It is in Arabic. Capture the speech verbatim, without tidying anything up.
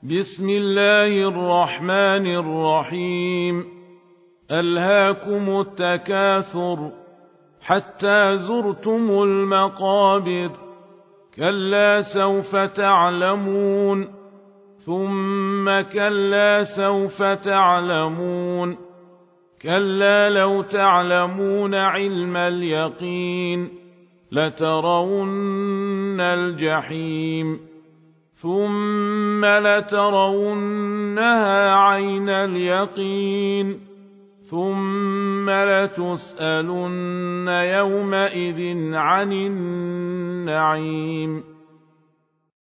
بسم الله الرحمن الرحيم ألهاكم التكاثر حتى زرتم المقابر كلا سوف تعلمون ثم كلا سوف تعلمون كلا لو تعلمون علم اليقين لترون الجحيم ثم لترونها عين اليقين ثم لتسألن يومئذ عن النعيم